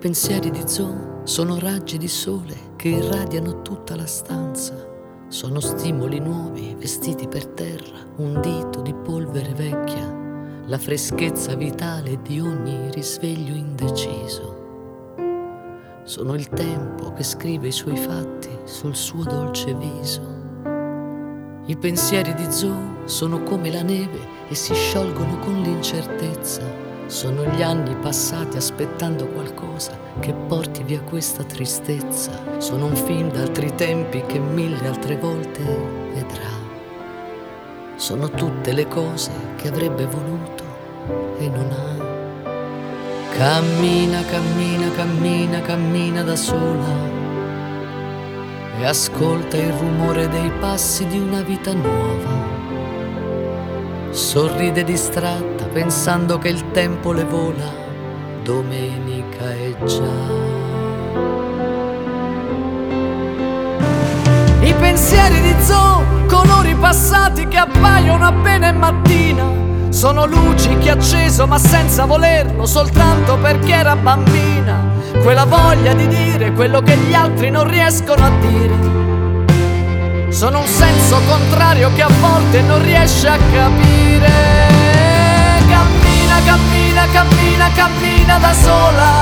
pensieri di zoo sono raggi di sole che irradiano tutta la stanza. Sono stimoli nuovi vestiti per terra, un dito di polvere vecchia, la freschezza vitale di ogni risveglio indeciso. Sono il tempo che scrive i suoi fatti sul suo dolce viso. I pensieri di zoo sono come la neve e si sciolgono con l'incertezza. Sono gli anni passati aspettando qualcosa che porti via questa tristezza. Sono un film d'altri tempi che 1000 altre volte vedrà. Sono tutte le cose che avrebbe voluto e non ha. Cammina, cammina, cammina, cammina da sola e ascolta il rumore dei passi di una vita nuova. Sorride distratta pensando che il tempo le vola, domenica è già. I pensieri di zoo, colori passati che appaiono appena è mattina. Sono luci che ha acceso ma senza volerlo, soltanto perché era bambina. Quella voglia di dire quello che gli altri non riescono a dire. Sono un senso contrario che a volte non riesce a capire. Cammina, cammina, cammina, cammina da sola.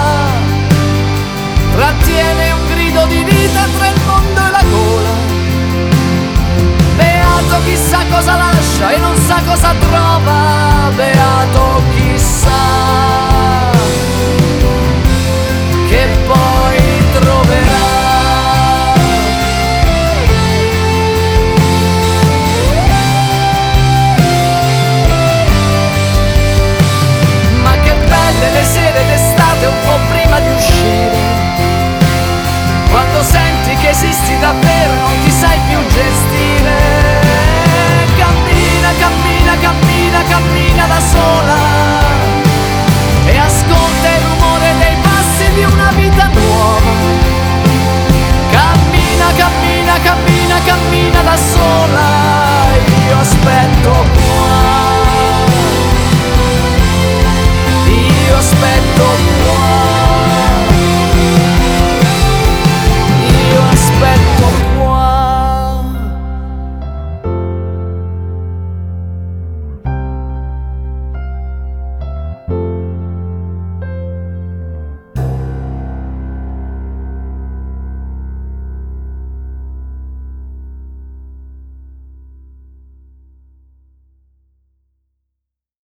Trattiene un grido di vita tra il mondo e la gola. Beato chissà cosa lascia e non sa cosa trova. Beato chissà che poi troverà. Le sere d'estate un po' prima di uscire, quando senti che esisti davvero